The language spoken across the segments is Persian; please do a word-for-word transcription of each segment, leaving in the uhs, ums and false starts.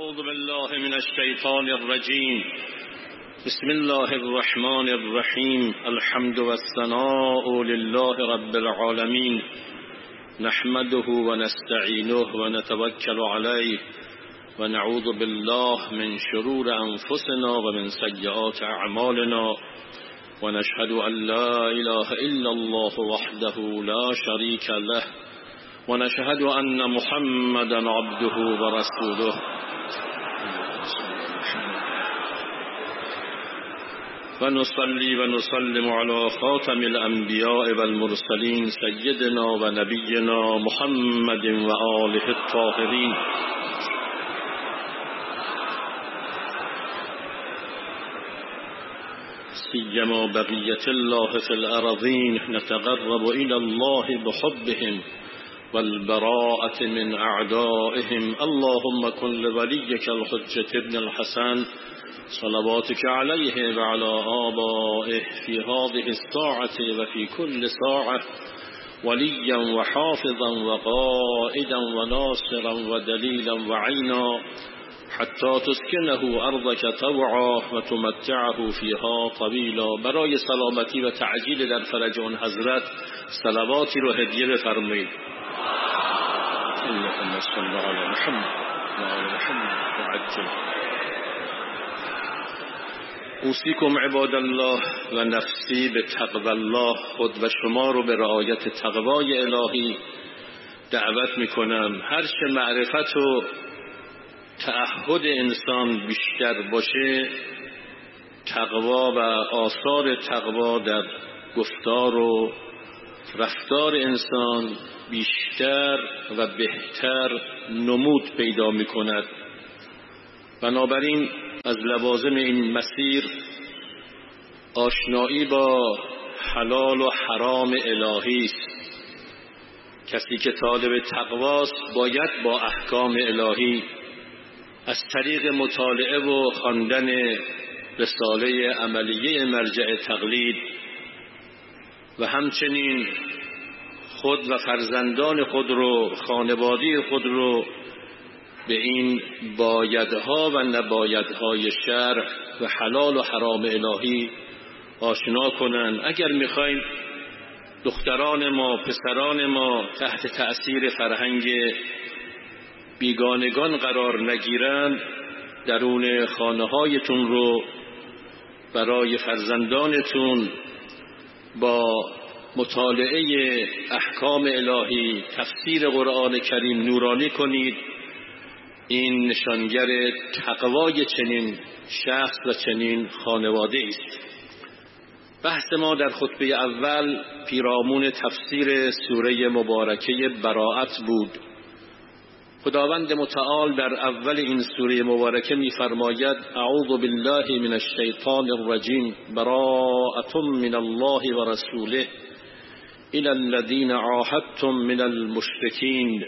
أعوذ بالله من الشيطان الرجيم. بسم الله الرحمن الرحيم. الحمد والثناء لله رب العالمين، نحمده ونستعينه ونتوكل عليه ونعوذ بالله من شرور أنفسنا ومن سيئات أعمالنا، ونشهد أن لا إله إلا الله وحده لا شريك له، ونشهد أن محمدا عبده ورسوله. ونصلي ونسلم على خاتم الأنبياء والمرسلين سيدنا ونبينا محمد وآله الطاهرين. سيما بقية الله في الأرضين، نتقرب إلى الله بحبهم والبراءة من أعدائهم. اللهم كن لوليك الحجة ابن الحسن صلواتك عليه وعلى آبائه في هذه الساعة وفي كل ساعة وليا وحافظا وقائدا وناصرا ودليلا وعينا، حتى تسكنه أرضك طوعا وتمتعه فيها طويلا. برای سلامتی و تعجیل در فرج اون حضرت صلواتی رو هدیه بفرمایید. اللهم صل علی محمد و آل محمد وعجل. اوصیکم عباد الله و نفسی به تقوی الله. خود و شما رو به رعایت تقوای الهی دعوت میکنم. هر چه معرفت و تعهد انسان بیشتر باشه، تقوا و آثار تقوا در گفتار و رفتار انسان بیشتر و بهتر نمود پیدا می کند. بنابراین از لوازم این مسیر آشنایی با حلال و حرام الهی است. کسی که طالب تقواست باید با احکام الهی از طریق مطالعه و خواندن رساله عملیه مرجع تقلید و همچنین خود و فرزندان خود رو، خانواده خود رو به این بایدها و نبایدهای شرع و حلال و حرام الهی آشنا کنند. اگر میخوایم دختران ما، پسران ما تحت تأثیر فرهنگ بیگانگان قرار نگیرند، درون خانه هایتون رو برای فرزندانتون با مطالعه احکام الهی، تفسیر قرآن کریم نورانی کنید. این نشانگر تقوای چنین شخص و چنین خانواده است. بحث ما در خطبه اول پیرامون تفسیر سوره مبارکه براءت بود. خداوند متعال در اول این سوره مبارکه می‌فرماید: اعوذ بالله من الشیطان الرجیم، براءة من الله و رسوله الی الذین عاهدتم من المشرکین.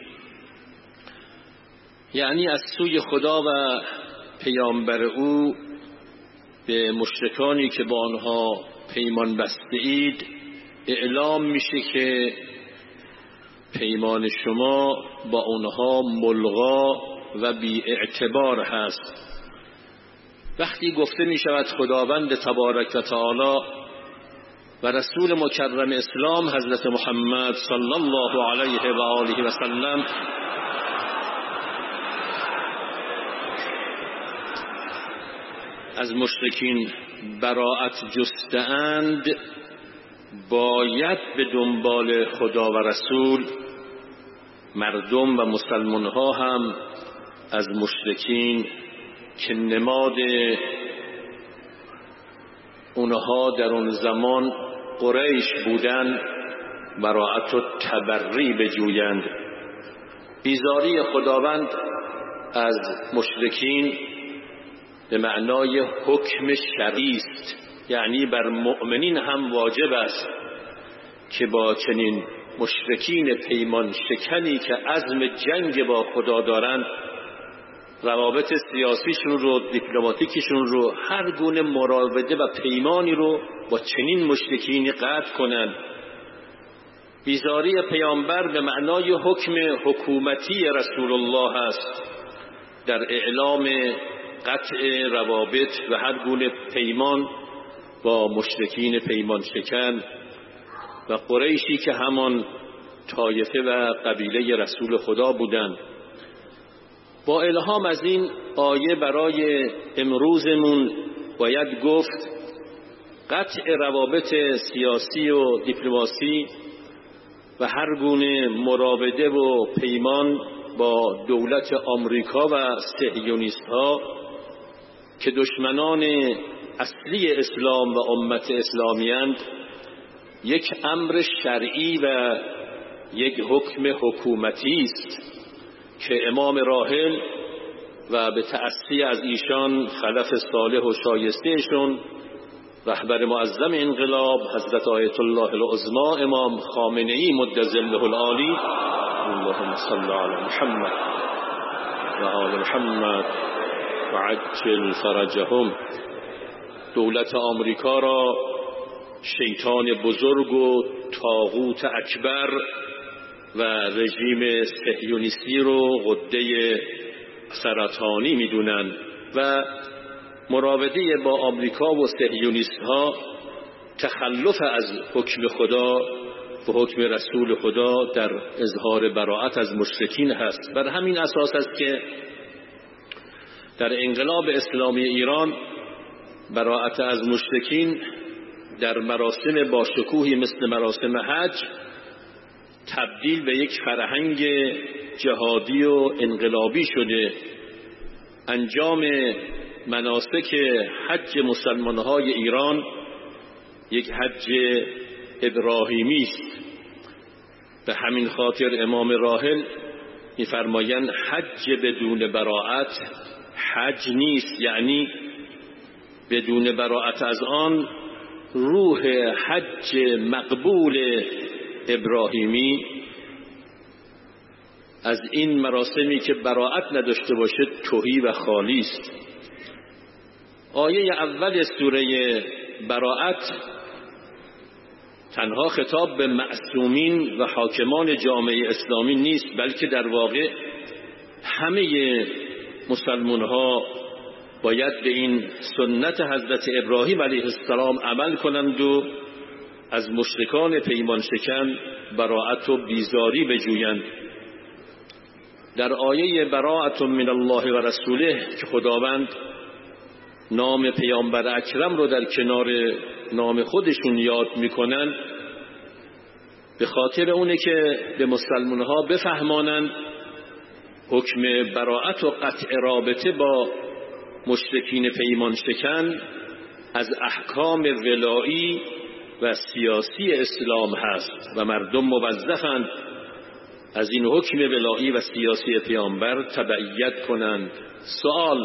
یعنی از سوی خدا و پیامبر او به مشرکانی که با آنها پیمان بسته اید اعلام میشه که پیمان شما با اونها ملغا و بی اعتبار هست. وقتی گفته می شود خداوند تبارک و تعالی و رسول مکرم اسلام حضرت محمد صلی الله علیه و آله و سلم از مشرکین براءت جسته‌اند، باید به دنبال خدا و رسول مردم و مسلمان ها هم از مشرکین که نماد اونها در اون زمان قریش بودن براءت و تبری بجویند. بیزاری خداوند از مشرکین به معنای حکم شرعی است، یعنی بر مؤمنین هم واجب است که با چنین مشرکین پیمان شکنی که عزم جنگ با خدا دارند، روابط سیاسیشون رو، دیپلماتیکشون رو، هر گونه مراوده و پیمانی رو با چنین مشرکینی قطع کنند. بیزاری پیامبر به معنای حکم حکومتی رسول الله است. در اعلام قطع روابط و هر گونه پیمان با مشرکین پیمان شکن و قریشی که همان طایفه و قبیله رسول خدا بودند. با الهام از این آیه برای امروزمون باید گفت قطع روابط سیاسی و دیپلماسی و هر گونه مراوده و پیمان با دولت آمریکا و صهیونیست ها که دشمنان اصلی اسلام و امت اسلامی‌اند یک امر شرعی و یک حکم حکومتی است که امام راحل و به تأسی از ایشان خلف صالح و شایستهشون رهبر معظم انقلاب حضرت آیت الله العظما امام خامنه‌ای مد ظله العالی اللهم صل علی محمد و آل محمد و عجل فرجهم دولت آمریکا را شیطان بزرگ و طاغوت اکبر و رژیم صهیونیستی رو غده سرطانی میدونن و مراوده با آمریکا و صهیونیست ها تخلف از حکم خدا و حکم رسول خدا در اظهار براءت از مشرکین هست. بر همین اساس است که در انقلاب اسلامی ایران براءت از مشرکین در مراسم باشکوهی مثل مراسم حج تبدیل به یک فرهنگ جهادی و انقلابی شده. انجام مناسک حج مسلمان‌های ایران یک حج ابراهیمی است. به همین خاطر امام راحل می‌فرمایند حج بدون براءت حج نیست، یعنی بدون براءت از آن روح حج مقبول ابراهیمی از این مراسمی که براءت نداشته باشه تهی و خالی است. آیه اول سوره براءت تنها خطاب به معصومین و حاکمان جامعه اسلامی نیست، بلکه در واقع همه مسلمان ها باید به این سنت حضرت ابراهیم علیه السلام عمل کنند و از مشرکان پیمان شکن براءت و بیزاری بجویند. در آیه براءت من الله و رسوله که خداوند نام پیامبر اکرم رو در کنار نام خودشون یاد میکنن به خاطر اونه که به مسلمان ها بفهمانند حکم براءت و قطع رابطه با مشرکین پیمان شکن از احکام ولایی و سیاسی اسلام هست و مردم موظفند از این حکم ولایی و سیاسی پیامبر تبعیت کنند. سوال: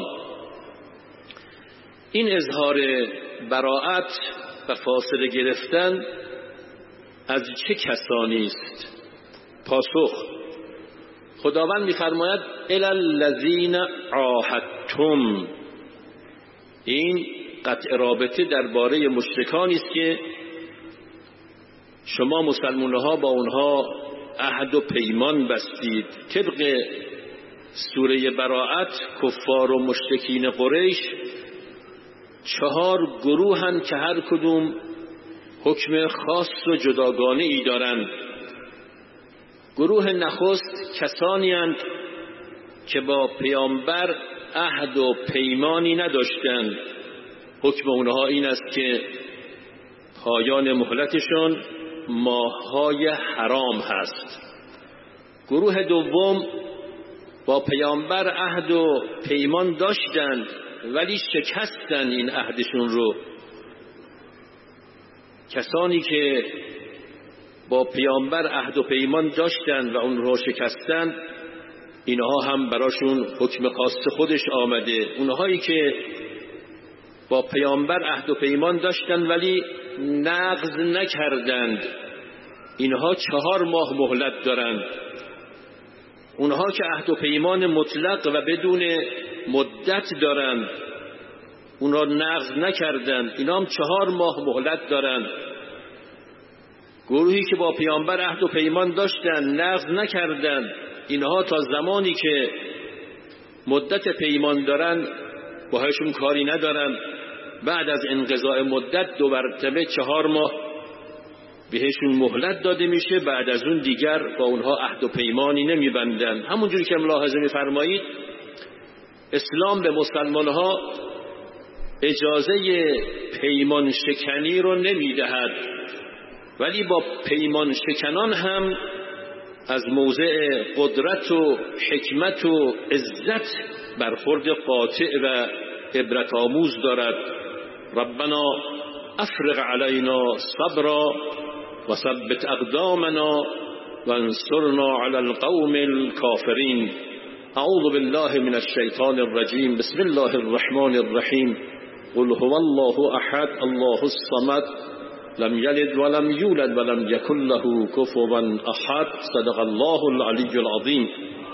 این اظهار براءت و فاصله گرفتن از چه کسانی است؟ پاسخ: خداوند می‌فرماید الی الذین عاهدتم. این قطع رابطه درباره مشرکانی است که شما مسلمان‌ها با اونها عهد و پیمان بستید. طبق سوره براءت کفار و مشرکین قریش چهار گروهند که هر کدوم حکم خاص و جداگانه ای دارند. گروه نخست کسانی اند که با پیامبر عهد و پیمانی نداشتند. حکم اونها این است که پایان مهلتشون ماه‌های حرام هست. گروه دوم با پیامبر عهد و پیمان داشتند ولی شکستن این عهدشون رو. کسانی که با پیامبر عهد و پیمان داشتند و اون رو شکستن، اینها هم براشون حکم خاص خودش آمده. اونهایی که با پیامبر عهد و پیمان داشتند ولی نقض نکردند، اینها چهار ماه مهلت دارند. اونها که عهد و پیمان مطلق و بدون مدت دارند، اونها نقض نکردند، اینا هم چهار ماه مهلت دارند. گروهی که با پیامبر عهد و پیمان داشتند نقض نکردند، اینها تا زمانی که مدت پیمان دارن باهاشون کاری ندارن، بعد از انقضاء مدت دو مرتبه چهار ماه بهشون مهلت داده میشه، بعد از اون دیگر با اونها عهد و پیمانی نمیبندن. همونجوری که ملاحظه میفرمایید اسلام به مسلمانها اجازه پیمان شکنی رو نمیدهد، ولی با پیمان شکنان هم از موضع قدرت و حکمت و عزت برخورد قاطع و عبرت آموز دارد. ربنا افرغ علینا صبرا و ثبت اقدامنا و انصرنا علی القوم الكافرین. اعوذ بالله من الشیطان الرجیم. بسم الله الرحمن الرحیم. قل هو الله احد الله الصمد لم یلد ولم یولد ولم یکن له کفوا احد. صدق الله العلی العظیم.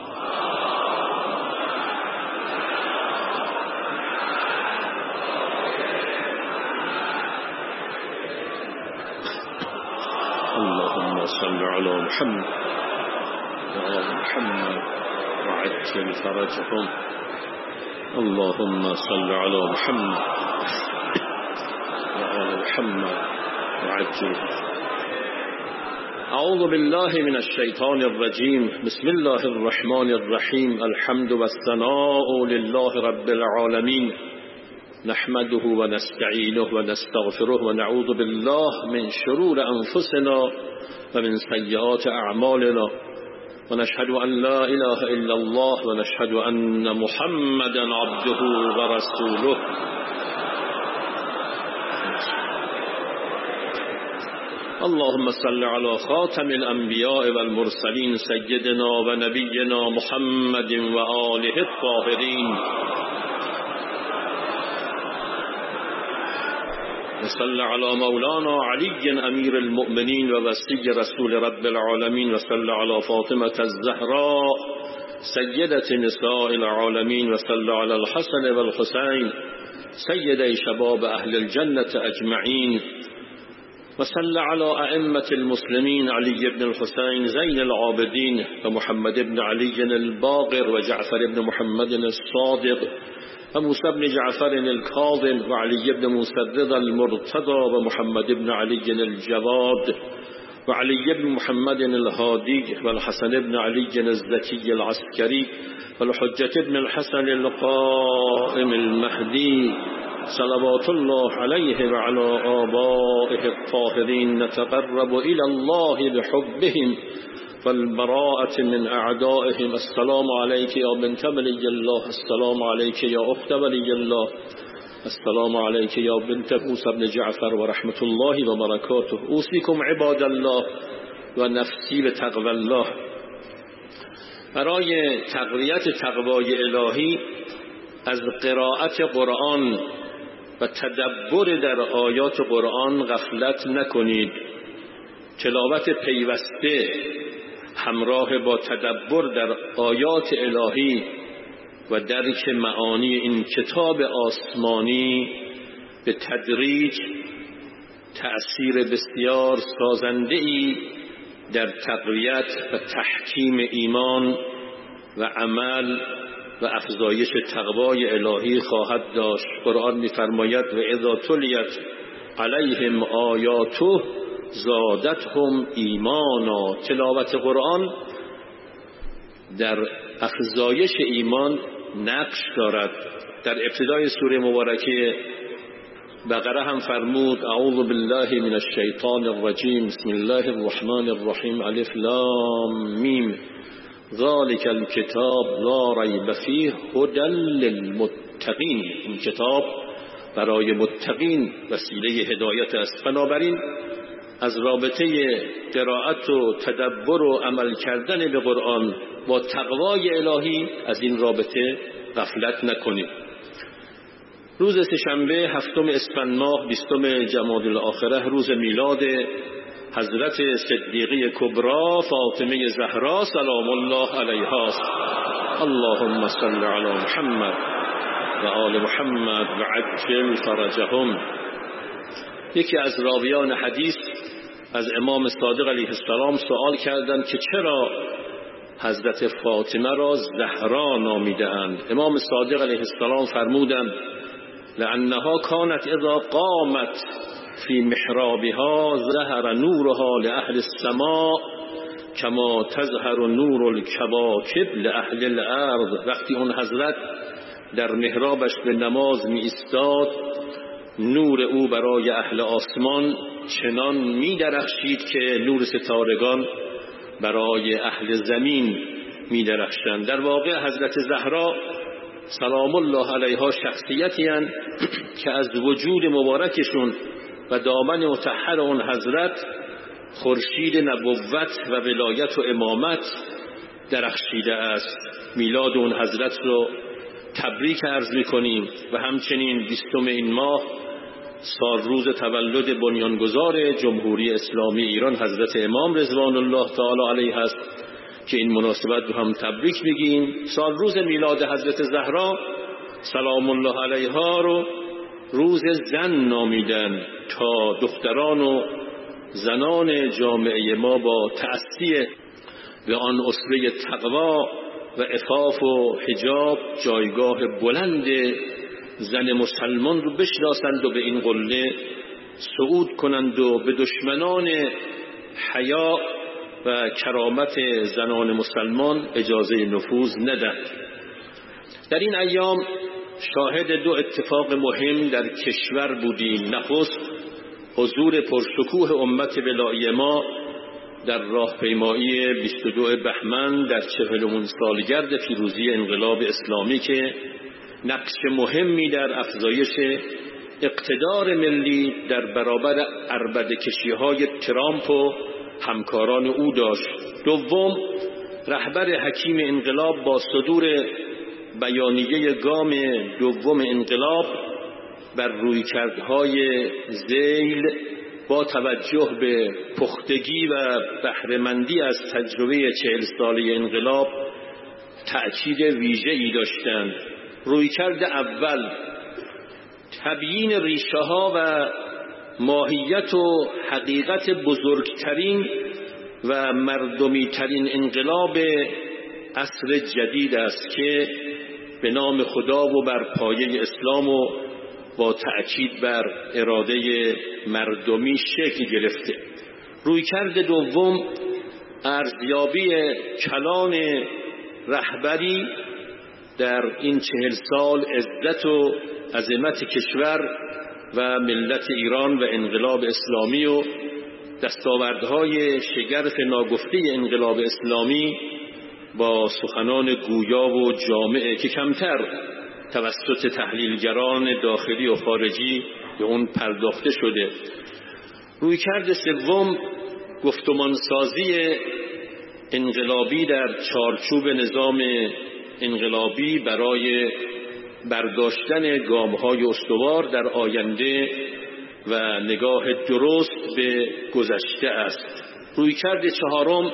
اللهم صل على محمد وعلى محمد وعجل فرجهم. اللهم صل على محمد وعلى محمد وعجل. اعوذ بالله من الشیطان الرجیم. بسم الله الرحمن الرحیم. الحمد والثناء لله رب العالمین. نحمده و نستعینه و نستغفره و نعوذ بالله من شرور انفسنا و من سیئات اعمالنا و نشهد ان لا اله الا الله و نشهد ان محمدا عبده و رسوله. اللهم صل على خاتم الانبیاء والمرسلین سیدنا و نبینا محمد و آله الطاهرین. وصل على مولانا علی امیر المؤمنین و وصی رسول رب العالمین. وصل على فاطمة الزهراء سیدة نساء العالمین. وصل على الحسن والحسین سیدی شباب اهل الجنة اجمعین. وصل على ائمة المسلمین علی بن الحسین زین العابدین و محمد بن علی الباقر و جعفر بن محمد الصادق و موسی بن جعفر الكاظم و علی بن موسی المرتضى و محمد بن علی الجواد و علی بن محمد الهادی و الحسن بن علی الزکی العسکری و الحجة بن الحسن القائم المهدی صلوات الله علیه و علی آبائه الطاهرین. نتقرب الى الله بحبهم والبراءة من أعدائهم. السلام عليك يا بنت ولي الله. السلام عليك يا أخت ولي الله. السلام عليك يا بنت موسى بن جعفر ورحمة الله وبركاته. أوصيكم عباد الله و نفسی به تقوی الله. برای تقویت تقوای الهی از قرائت قرآن و تدبر در آیات قرآن غفلت نکنید. تلاوت پیوسته همراه با تدبر در آیات الهی و درک معانی این کتاب آسمانی به تدریج تأثیر بسیار سازنده‌ای در تقویت و تحکیم ایمان و عمل و افزایش تقوای الهی خواهد داشت. قرآن می‌فرماید و اذا تلیت علیهم آیاته زادتهم ایمانا. تلاوت قرآن در افزایش ایمان نقش دارد. در ابتدای سوره مبارکه بقره هم فرمود اعوذ بالله من الشیطان الرجیم. بسم الله الرحمن الرحیم. الف لام میم ذالک الکتاب لا ریب فیه هدی للمتقین. این کتاب برای متقین وسیله هدایت است. بنابراین از رابطه قرائت و تدبر و عمل کردن به قرآن با تقوای الهی از این رابطه غفلت نکنید. روز سه‌شنبه هفتم اسفند ماه بیستم جمادی الاخره روز میلاد حضرت صدیقه کبری فاطمه زهرا سلام الله علیها است. اللهم صل علی محمد و آل محمد و عجل فرجهم. یکی از راویان حدیث از امام صادق علیه السلام سوال کردند که چرا حضرت فاطمه را زهرا نامیدند. امام صادق علیه السلام فرمودند لأنها كانت اذا قامت فی محرابها ظهر نورها لأهل السماء کما تظهر نور الکواکب لأهل الارض. وقتی اون حضرت در محرابش به نماز می ایستاد، نور او برای اهل آسمان چنان می درخشید که نور ستارگان برای اهل زمین می درخشند. در واقع حضرت زهرا سلام الله علیها شخصیتی هستند که از وجود مبارکشون و دامن مطهر اون حضرت خورشید نبوت و ولایت و امامت درخشیده است. میلاد اون حضرت رو تبریک عرض می‌کنیم و همچنین بیستم این ماه سال روز تولد بنیانگذار جمهوری اسلامی ایران حضرت امام رضوان الله تعالی علیه است که این مناسبت رو هم تبریک میگیم. سال روز میلاد حضرت زهرا سلام الله علیها رو روز زن نامیدن تا دختران و زنان جامعه ما با تأسیه به آن اسوه تقوا و عفاف و حجاب جایگاه بلند زن مسلمان رو بشناسند و به این قله صعود کنند و به دشمنان حیا و کرامت زنان مسلمان اجازه نفوذ ندهند. در این ایام شاهد دو اتفاق مهم در کشور بودیم. نخست حضور پرشکوه امت ولایی ما در راهپیمایی بیست و دو بهمن در چهلمین سالگرد پیروزی انقلاب اسلامی که نقش مهمی در افزایش اقتدار ملی در برابر عربده‌کشی‌های ترامپ و همکاران او داشت. دوم، رهبر حکیم انقلاب با صدور بیانیه گام دوم انقلاب بر رویکردهای ذیل با توجه به پختگی و بهره‌مندی از تجربه چهل ساله انقلاب تأکید ویژه‌ای داشتند. رویکرد اول، تبیین ریشه ها و ماهیت و حقیقت بزرگترین و مردمی ترین انقلاب عصر جدید است که به نام خدا و بر پایه اسلام و با تأکید بر اراده مردمی شکل گرفته. رویکرد دوم، ارزیابی کلان رهبری در این چهل سال عزت و عظمت کشور و ملت ایران و انقلاب اسلامی و دستاوردهای شگرف ناگفته انقلاب اسلامی با سخنان گویا و جامع که کمتر توسط تحلیلگران داخلی و خارجی به اون پرداخته شده. رویکرد سوم، گفتمانسازی انقلابی در چارچوب نظام انقلابی برای برداشتن گام‌های استوار در آینده و نگاه درست به گذشته است. رویکرد چهارم،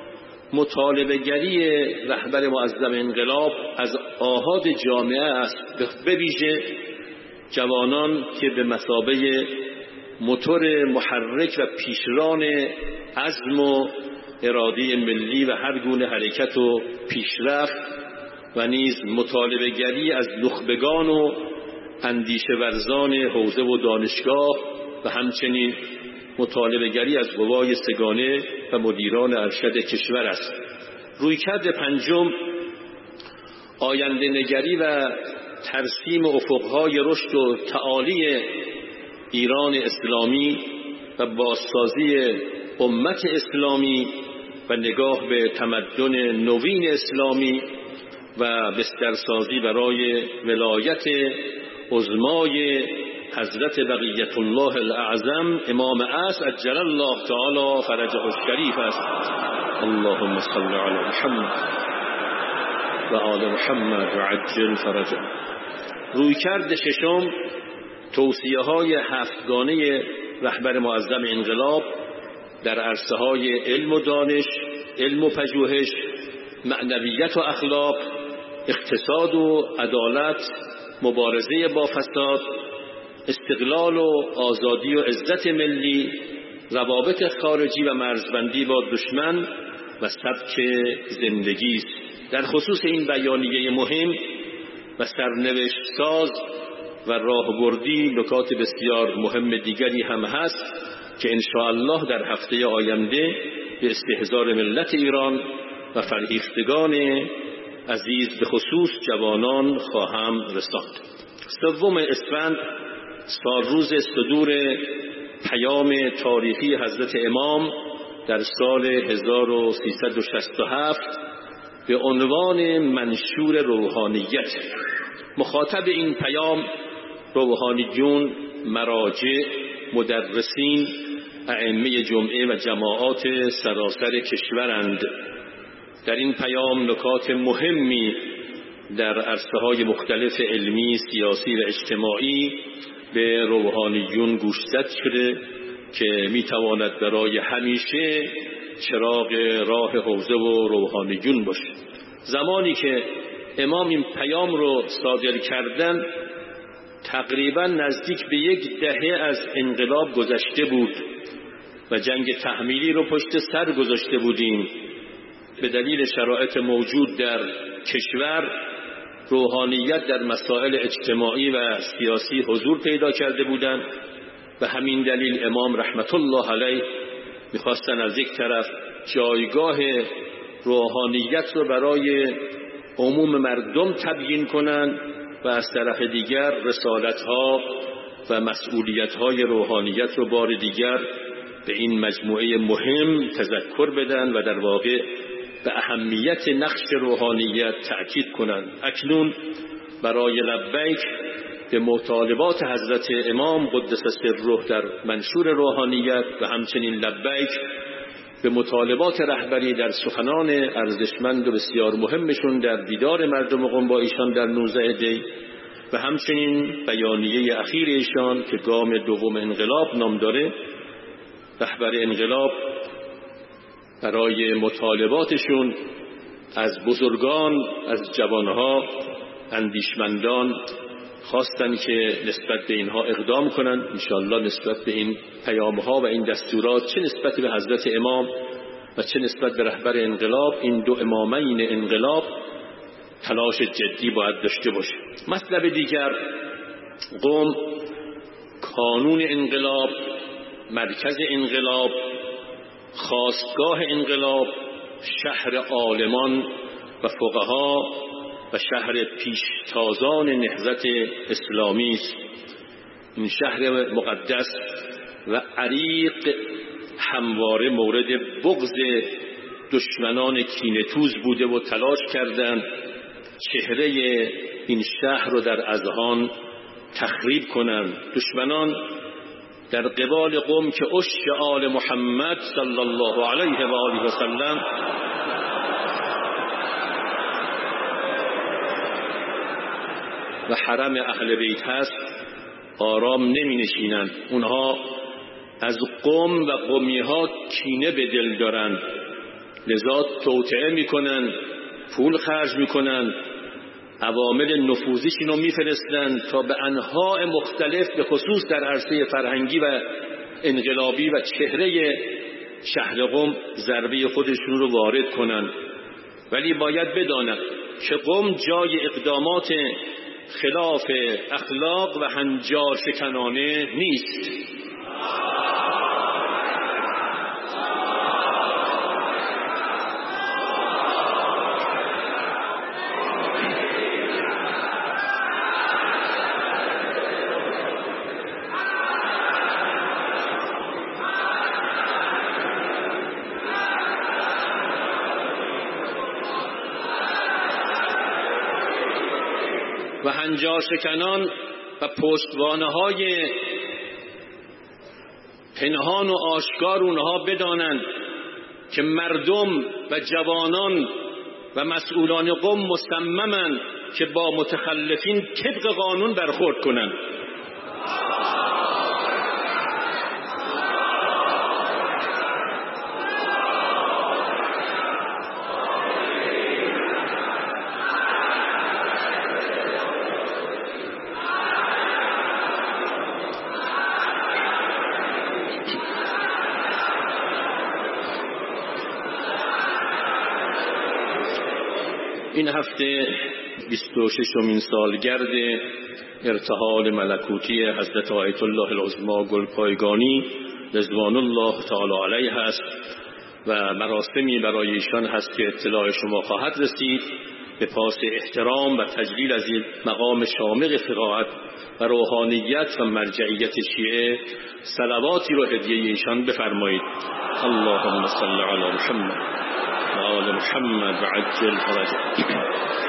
مطالبه‌گری رهبر معظم انقلاب از آحاد جامعه است، به ویژه جوانان که به مثابه موتور محرک و پیشران عزم و اراده ملی و هر گونه حرکت و پیشرفت و نیز مطالبه‌گری از نخبگان و اندیشه ورزان حوزه و دانشگاه و همچنین مطالبه‌گری از قوای سگانه و مدیران ارشد کشور است. رویکرد پنجم، آینده نگری و ترسیم افقهای رشد و تعالی ایران اسلامی و بازسازی امت اسلامی و نگاه به تمدن نوین اسلامی و بسترسازی برای ولایت عظمای حضرت بقیت الله الاعظم امام عصر عجل الله تعالی فرجه الشریف است. اللهم صل علی محمد و آل محمد و عجل فرجه. رویکرد ششم، توصیه های هفتگانه رهبر معظم انقلاب در عرصه های علم و دانش، علم و پژوهش، معنویت و اخلاق، اقتصاد و عدالت، مبارزه با فساد، استقلال و آزادی و عزت ملی، روابط خارجی و مرزبندی با دشمن و سبک زندگی است. در خصوص این بیانیه مهم و سرنوشت ساز و راهبردی نکات بسیار مهم دیگری هم هست که انشاءالله در هفته آینده به استحضار ملت ایران و فرهیختگان عزیز به خصوص جوانان خواهم رساند. سوم اسفند سالروز صدور پیام تاریخی حضرت امام در سال هزار و سیصد و شصت و هفت به عنوان منشور روحانیت. مخاطب این پیام روحانیون، مراجع، مدرسین، ائمه جمعه و جماعات سراسر کشورند. در این پیام نکات مهمی در عرصه‌های مختلف علمی، سیاسی و اجتماعی به روحانیون گوشزد شده که میتواند برای همیشه چراغ راه حوزه و روحانیون باشه. زمانی که امام این پیام رو صادر کردن تقریبا نزدیک به یک دهه از انقلاب گذشته بود و جنگ تحمیلی رو پشت سر گذاشته بودیم. به دلیل شرایط موجود در کشور روحانیت در مسائل اجتماعی و سیاسی حضور پیدا کرده بودند و همین دلیل امام رحمت الله علیه میخواستن از یک طرف جایگاه روحانیت رو برای عموم مردم تبیین کنند و از طرف دیگر رسالت‌ها و مسئولیت‌های روحانیت رو بار دیگر به این مجموعه مهم تذکر بدن و در واقع به اهمیت نقش روحانیت تأکید کنند. اکنون برای لبیک به مطالبات حضرت امام قدس سره در منشور روحانیت و همچنین لبیک به مطالبات رهبری در سخنان ارزشمند و بسیار مهمشون در دیدار مردم قم با ایشان در نوزده دی و همچنین بیانیه اخیر ایشان که گام دوم انقلاب نام داره، رهبر انقلاب برای مطالباتشون از بزرگان، از جوانها، اندیشمندان خواستن که نسبت به اینها اقدام کنند. انشاءالله نسبت به این پیامها و این دستورات چه نسبت به حضرت امام و چه نسبت به رهبر انقلاب، این دو امامین انقلاب تلاش جدی باید داشته باشه. مطلب دیگر، قم کانون انقلاب، مرکز انقلاب، خاستگاه انقلاب، شهر عالمان و فقها و شهر پیشتازان نهضت اسلامی است. این شهر مقدس و عریق همواره مورد بغض دشمنان کینه‌توز بوده و تلاش کردند چهره این شهر رو در اذهان تخریب کنند. دشمنان در قبال قم که عشق آل محمد صلی الله علیه و آله و سلم و حرم اهل بیت هست آرام نمی نشینند. اونها از قم و قمی ها کینه به دل دارند، لذا توطئه می کنند، پول خرج می کنند، عوامل نفوذیشون رو میفرستند تا به انواع مختلف به خصوص در عرصه فرهنگی و انقلابی و چهره شهر قم ضربه خودشون رو وارد کنند. ولی باید بدانند که قم جای اقدامات خلاف اخلاق و هنجار شکنانه نیست. و هنجار شکنان و پشتوانه های پنهان و آشکار اونها بدانند که مردم و جوانان و مسئولان قم مصممند که با متخلفین طبق قانون برخورد کنند. این هفته بیست و ششمین سالگرد ارتحال ملکوتی حضرت آیت الله العظمی گلپایگانی رضوان الله تعالی علیه است و مراسمی برای ایشان هست که اطلاع شما خواهد رسید. به پاس احترام و تجلیل از این مقام شامخ فقاهت و روحانیت و مرجعیت شیعه صلواتی رو هدیه ایشان بفرمایید. اللهم صل علی محمد و آل محمد و عجل فرجهم.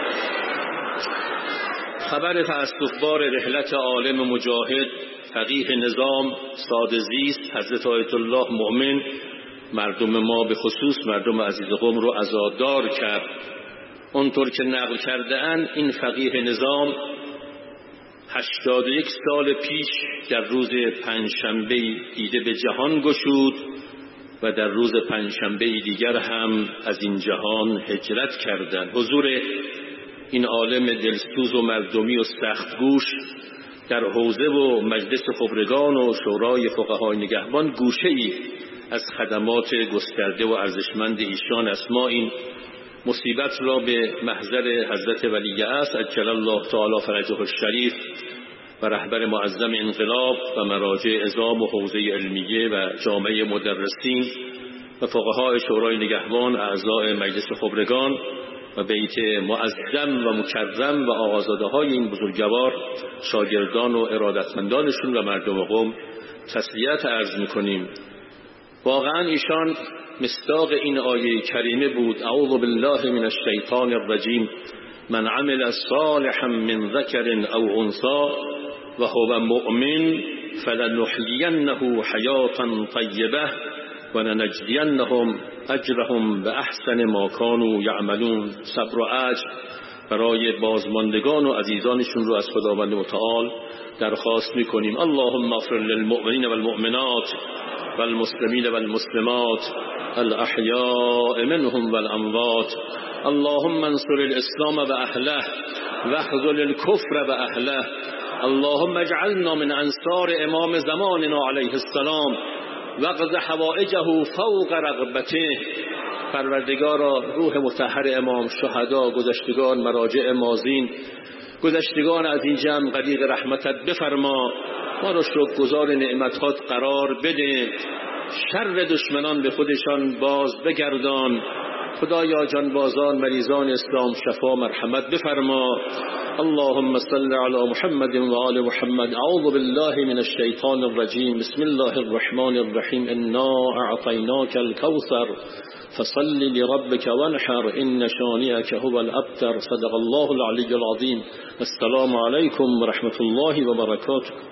خبر تأسف‌بار رحلت عالم مجاهد فقیه نظام ساده زیست حضرت آیت الله مؤمن مردم ما به خصوص مردم عزیز قم رو عزادار کرد. اونطور که نقل کرده اند این فقیه نظام هشتاد و یک سال پیش در روز پنجشنبه دیده به جهان گشود و در روز پنجشنبه دیگر هم از این جهان هجرت کردند. حضور این عالم دلسوز و مردمی و سختگوش در حوزه و مجلس خبرگان و شورای فقهای نگهبان گوشه‌ای از خدمات گسترده و ارزشمند ایشان است. ما این مصیبت را به محضر حضرت ولی عصر عجل الله تعالی فرجه الشریف و رهبر معظم انقلاب و مراجع عظام و حوزه علمیه و جامعه مدرسین و فقهای شورای نگهبان اعضای مجلس خبرگان و بیت معظم و مکرم و آقازاده های این بزرگوار شاگردان و ارادتمندانشون و مردم قم تسلیت عرض میکنیم. واقعا ایشان مصداق این آیه کریمه بود: اعوذ بالله من الشیطان الرجیم من عمل صالحا من ذکر او انثی و هو مؤمن فلنحیینه حیاتا طیبه و لنجزینهم اجرهم به احسن ما کانوا یعملون. صبر و اجر برای بازماندگان و عزیزانشون رو از خداوند متعال درخواست میکنیم. اللهم اغفر للمؤمنین والمؤمنات والمسلمین والمسلمات الاحیاء منهم والاموات. اللهم انصر الاسلام و اهله واخذل الكفر و اهله. اللهم اجعلنا من انصار امام زماننا علیه السلام واقض حوائجه فوق رغبته. پروردگارا روح مطهر امام، شهدا، گذشتگان، مراجع ماضین، گذشتگان از این جمع غریق رحمتت بفرما. ما را شکرگزار نعمتات قرار بده. شر دشمنان به خودشان باز بگردان. خدایا جانبازان مریضان اسلام شفا مرحمت بفرما. اللهم صل علی محمد و آل محمد. اعوذ بالله من الشیطان الرجیم. بسم الله الرحمن الرحیم. انا اعطیناک الکوثر فصل لربك وانحر ان شانئك هو الابتر. صدق الله العلی العظیم. السلام علیکم و رحمت الله و برکاته.